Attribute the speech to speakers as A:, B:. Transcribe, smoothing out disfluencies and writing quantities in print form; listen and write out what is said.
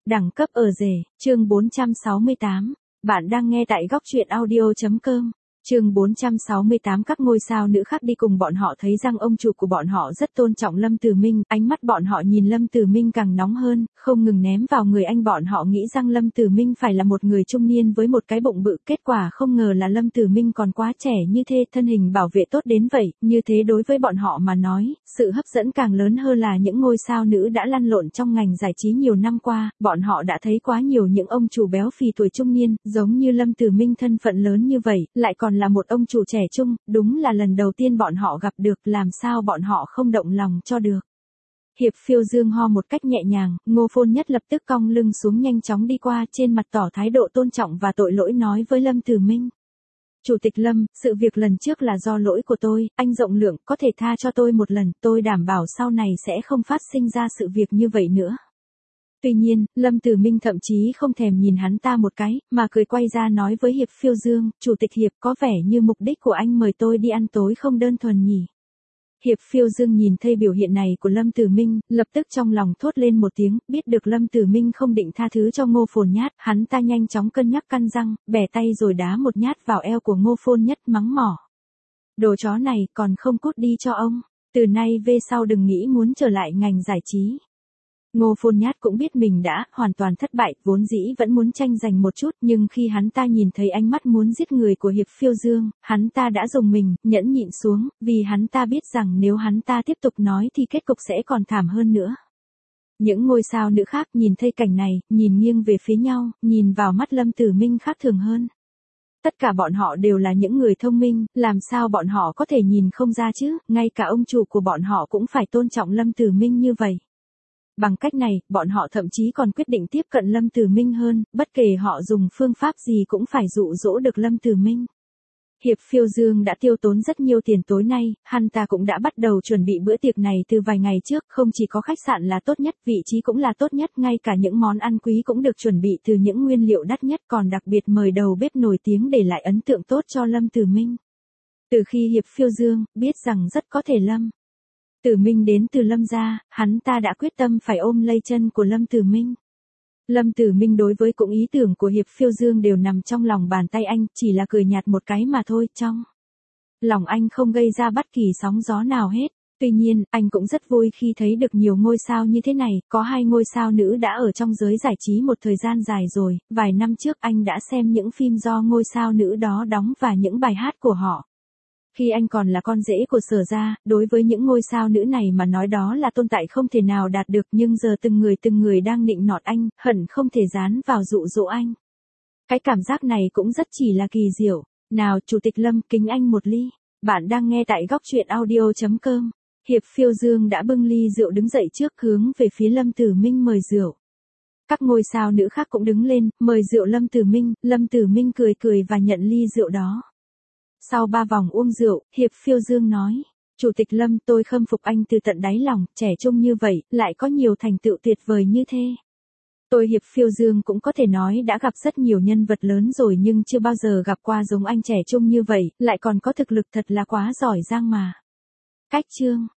A: Đẳng cấp ở rể, chương 468. Bạn đang nghe tại góc truyện audio.com. Chương 468. Các ngôi sao nữ khác đi cùng bọn họ thấy rằng ông chủ của bọn họ rất tôn trọng Lâm Tử Minh, ánh mắt bọn họ nhìn Lâm Tử Minh càng nóng hơn, không ngừng ném vào người anh. Bọn họ nghĩ rằng Lâm Tử Minh phải là một người trung niên với một cái bụng bự, kết quả không ngờ là Lâm Tử Minh còn quá trẻ như thế, thân hình bảo vệ tốt đến vậy. Như thế đối với bọn họ mà nói, sự hấp dẫn càng lớn hơn là những ngôi sao nữ đã lăn lộn trong ngành giải trí nhiều năm qua, bọn họ đã thấy quá nhiều những ông chủ béo phì tuổi trung niên, giống như Lâm Tử Minh thân phận lớn như vậy, lại còn là một ông chủ trẻ trung, đúng là lần đầu tiên bọn họ gặp được, làm sao bọn họ không động lòng cho được. Hiệp Phiêu Dương ho một cách nhẹ nhàng, Ngô Phôn Nhất lập tức cong lưng xuống nhanh chóng đi qua, trên mặt tỏ thái độ tôn trọng và tội lỗi nói với Lâm Tử Minh. Chủ tịch Lâm, sự việc lần trước là do lỗi của tôi, anh rộng lượng, có thể tha cho tôi một lần, tôi đảm bảo sau này sẽ không phát sinh ra sự việc như vậy nữa. Tuy nhiên, Lâm Tử Minh thậm chí không thèm nhìn hắn ta một cái, mà cười quay ra nói với Hiệp Phiêu Dương, Chủ tịch Hiệp, có vẻ như mục đích của anh mời tôi đi ăn tối không đơn thuần nhỉ. Hiệp Phiêu Dương nhìn thấy biểu hiện này của Lâm Tử Minh, lập tức trong lòng thốt lên một tiếng, biết được Lâm Tử Minh không định tha thứ cho Ngô Phồn Nhát, hắn ta nhanh chóng cân nhắc căn răng, bẻ tay rồi đá một nhát vào eo của Ngô Phồn Nhất, mắng mỏ. Đồ chó này còn không cút đi cho ông, từ nay về sau đừng nghĩ muốn trở lại ngành giải trí. Ngô Phồn Nhát cũng biết mình đã hoàn toàn thất bại, vốn dĩ vẫn muốn tranh giành một chút, nhưng khi hắn ta nhìn thấy ánh mắt muốn giết người của Hiệp Phiêu Dương, hắn ta đã dùng mình, nhẫn nhịn xuống, vì hắn ta biết rằng nếu hắn ta tiếp tục nói thì kết cục sẽ còn thảm hơn nữa. Những ngôi sao nữ khác nhìn thấy cảnh này, nhìn nghiêng về phía nhau, nhìn vào mắt Lâm Tử Minh khác thường hơn. Tất cả bọn họ đều là những người thông minh, làm sao bọn họ có thể nhìn không ra chứ, ngay cả ông chủ của bọn họ cũng phải tôn trọng Lâm Tử Minh như vậy. Bằng cách này, bọn họ thậm chí còn quyết định tiếp cận Lâm Tử Minh hơn, bất kể họ dùng phương pháp gì cũng phải dụ dỗ được Lâm Tử Minh. Hiệp Phiêu Dương đã tiêu tốn rất nhiều tiền tối nay, hắn ta cũng đã bắt đầu chuẩn bị bữa tiệc này từ vài ngày trước, không chỉ có khách sạn là tốt nhất, vị trí cũng là tốt nhất, ngay cả những món ăn quý cũng được chuẩn bị từ những nguyên liệu đắt nhất, còn đặc biệt mời đầu bếp nổi tiếng để lại ấn tượng tốt cho Lâm Tử Minh. Từ khi Hiệp Phiêu Dương biết rằng rất có thể Lâm Tử Minh đến từ Lâm gia, hắn ta đã quyết tâm phải ôm lấy chân của Lâm Tử Minh. Lâm Tử Minh đối với cũng ý tưởng của Hiệp Phiêu Dương đều nằm trong lòng bàn tay anh, chỉ là cười nhạt một cái mà thôi, trong lòng anh không gây ra bất kỳ sóng gió nào hết. Tuy nhiên, anh cũng rất vui khi thấy được nhiều ngôi sao như thế này, có 2 ngôi sao nữ đã ở trong giới giải trí một thời gian dài rồi, vài năm trước anh đã xem những phim do ngôi sao nữ đó đóng và những bài hát của họ. Khi anh còn là con rể của Sở gia, đối với những ngôi sao nữ này mà nói đó là tồn tại không thể nào đạt được, nhưng giờ từng người đang nịnh nọt anh, hận không thể dán vào dụ dỗ anh. Cái cảm giác này cũng rất chỉ là kỳ diệu. Nào, Chủ tịch Lâm, kính anh một ly. Bạn đang nghe tại góc truyện audio.com. Hiệp Phiêu Dương đã bưng ly rượu đứng dậy trước, hướng về phía Lâm Tử Minh mời rượu. Các ngôi sao nữ khác cũng đứng lên, mời rượu Lâm Tử Minh cười và nhận ly rượu đó. Sau 3 vòng uống rượu, Hiệp Phiêu Dương nói, Chủ tịch Lâm, tôi khâm phục anh từ tận đáy lòng, trẻ trung như vậy, lại có nhiều thành tựu tuyệt vời như thế. Tôi Hiệp Phiêu Dương cũng có thể nói đã gặp rất nhiều nhân vật lớn rồi nhưng chưa bao giờ gặp qua giống anh trẻ trung như vậy, lại còn có thực lực thật là quá giỏi giang mà. Cách chương